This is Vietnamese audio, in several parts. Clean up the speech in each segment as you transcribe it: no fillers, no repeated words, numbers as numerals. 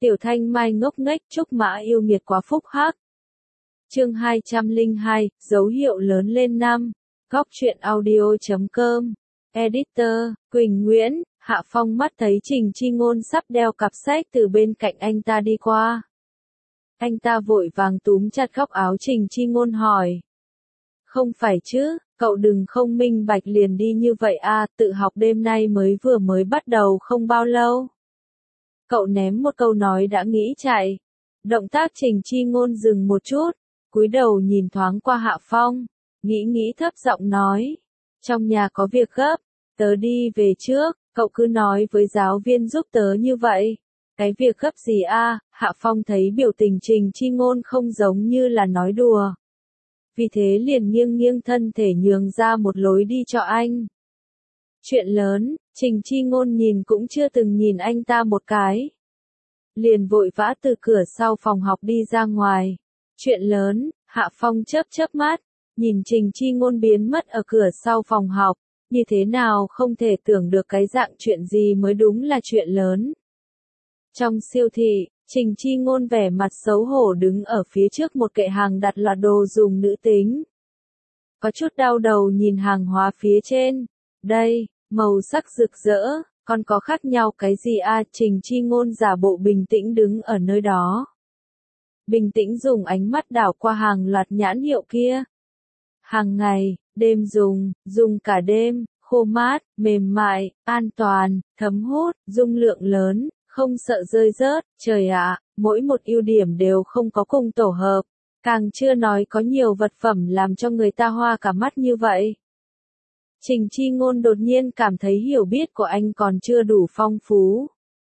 Tiểu Thanh Mai ngốc nghếch, Trúc Mã yêu nghiệt quá phúc hắc. Chương 202, dấu hiệu lớn lên năm. Góc truyện audio.com. Editor, Quỳnh Nguyễn. Hạ Phong mắt thấy Trình Chi Ngôn sắp đeo cặp sách từ bên cạnh anh ta đi qua. Anh ta vội vàng túm chặt góc áo Trình Chi Ngôn hỏi. Không phải chứ, cậu đừng không minh bạch liền đi như vậy à, tự học đêm nay vừa mới bắt đầu không bao lâu. Cậu ném một câu nói đã nghĩ chạy. Động tác Trình Chi Ngôn dừng một chút, cúi đầu nhìn thoáng qua Hạ Phong, nghĩ thấp giọng nói. Trong nhà có việc gấp, tớ đi về trước, cậu cứ nói với giáo viên giúp tớ như vậy. Cái việc gấp gì a? Hạ Phong thấy biểu tình Trình Chi Ngôn không giống như là nói đùa. Vì thế liền nghiêng thân thể nhường ra một lối đi cho anh. Chuyện lớn, Trình Chi Ngôn nhìn cũng chưa từng nhìn anh ta một cái. Liền vội vã từ cửa sau phòng học đi ra ngoài. Chuyện lớn, Hạ Phong chớp mắt, nhìn Trình Chi Ngôn biến mất ở cửa sau phòng học, như thế nào không thể tưởng được cái dạng chuyện gì mới đúng là chuyện lớn. Trong siêu thị, Trình Chi Ngôn vẻ mặt xấu hổ đứng ở phía trước một kệ hàng đặt loạt đồ dùng nữ tính. Có chút đau đầu nhìn hàng hóa phía trên. Đây, màu sắc rực rỡ, còn có khác nhau cái gì a? Trình Chi Ngôn giả bộ bình tĩnh đứng ở nơi đó. Bình tĩnh dùng ánh mắt đảo qua hàng loạt nhãn hiệu kia. Hàng ngày, đêm dùng cả đêm, khô mát, mềm mại, an toàn, thấm hút, dung lượng lớn, không sợ rơi rớt, trời ạ, mỗi một ưu điểm đều không có cùng tổ hợp. Càng chưa nói có nhiều vật phẩm làm cho người ta hoa cả mắt như vậy. Trình Chi Ngôn đột nhiên cảm thấy hiểu biết của anh còn chưa đủ phong phú.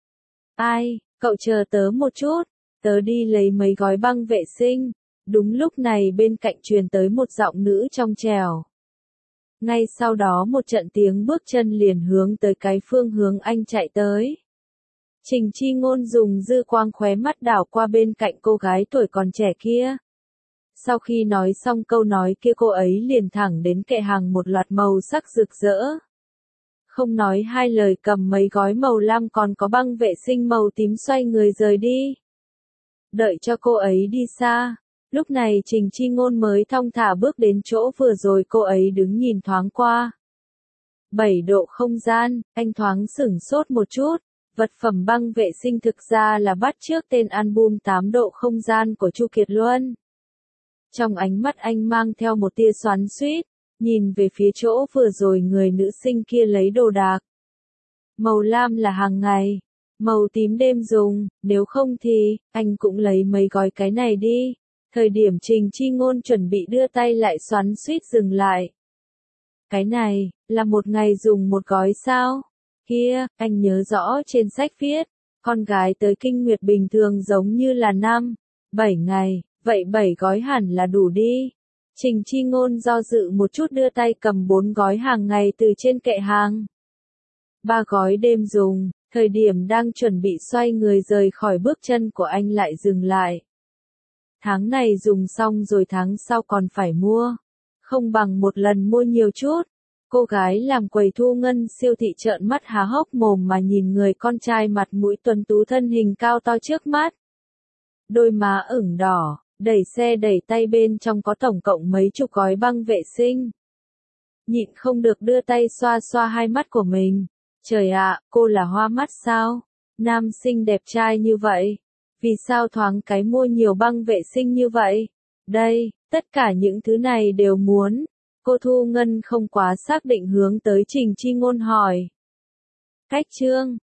Ai, cậu chờ tớ một chút, tớ đi lấy mấy gói băng vệ sinh. Đúng lúc này bên cạnh truyền tới một giọng nữ trong trẻo. Ngay sau đó một trận tiếng bước chân liền hướng tới cái phương hướng anh chạy tới. Trình Chi Ngôn dùng dư quang khóe mắt đảo qua bên cạnh cô gái tuổi còn trẻ kia. Sau khi nói xong câu nói kia cô ấy liền thẳng đến kệ hàng một loạt màu sắc rực rỡ. Không nói hai lời cầm mấy gói màu lam còn có băng vệ sinh màu tím xoay người rời đi. Đợi cho cô ấy đi xa. Lúc này Trình Chi Ngôn mới thong thả bước đến chỗ vừa rồi cô ấy đứng nhìn thoáng qua. 7 độ không gian, anh thoáng sửng sốt một chút. Vật phẩm băng vệ sinh thực ra là bắt chước tên album 8 độ không gian của Chu Kiệt Luân. Trong ánh mắt anh mang theo một tia xoắn xuýt, nhìn về phía chỗ vừa rồi người nữ sinh kia lấy đồ đạc. Màu lam là hàng ngày, màu tím đêm dùng, nếu không thì, anh cũng lấy mấy gói cái này đi. Thời điểm Trình Chi Ngôn chuẩn bị đưa tay lại xoắn xuýt dừng lại. Cái này, là một ngày dùng một gói sao? Kia, anh nhớ rõ trên sách viết, con gái tới kinh nguyệt bình thường giống như là 7 ngày, vậy 7 gói hẳn là đủ đi. Trình Chi Ngôn do dự một chút đưa tay cầm 4 gói hàng ngày từ trên kệ hàng. 3 gói đêm dùng, thời điểm đang chuẩn bị xoay người rời khỏi bước chân của anh lại dừng lại. Tháng này dùng xong rồi tháng sau còn phải mua. Không bằng một lần mua nhiều chút. Cô gái làm quầy thu ngân siêu thị trợn mắt há hốc mồm mà nhìn người con trai mặt mũi tuấn tú thân hình cao to trước mắt. Đôi má ửng đỏ, đẩy xe đẩy tay bên trong có tổng cộng mấy chục gói băng vệ sinh. Nhịn không được đưa tay xoa xoa hai mắt của mình. Trời ạ, cô là hoa mắt sao? Nam sinh đẹp trai như vậy. Vì sao thoáng cái mua nhiều băng vệ sinh như vậy? Đây, tất cả những thứ này đều muốn. Cô Thu Ngân không quá xác định hướng tới Trình Chi Ngôn hỏi. Cách chương,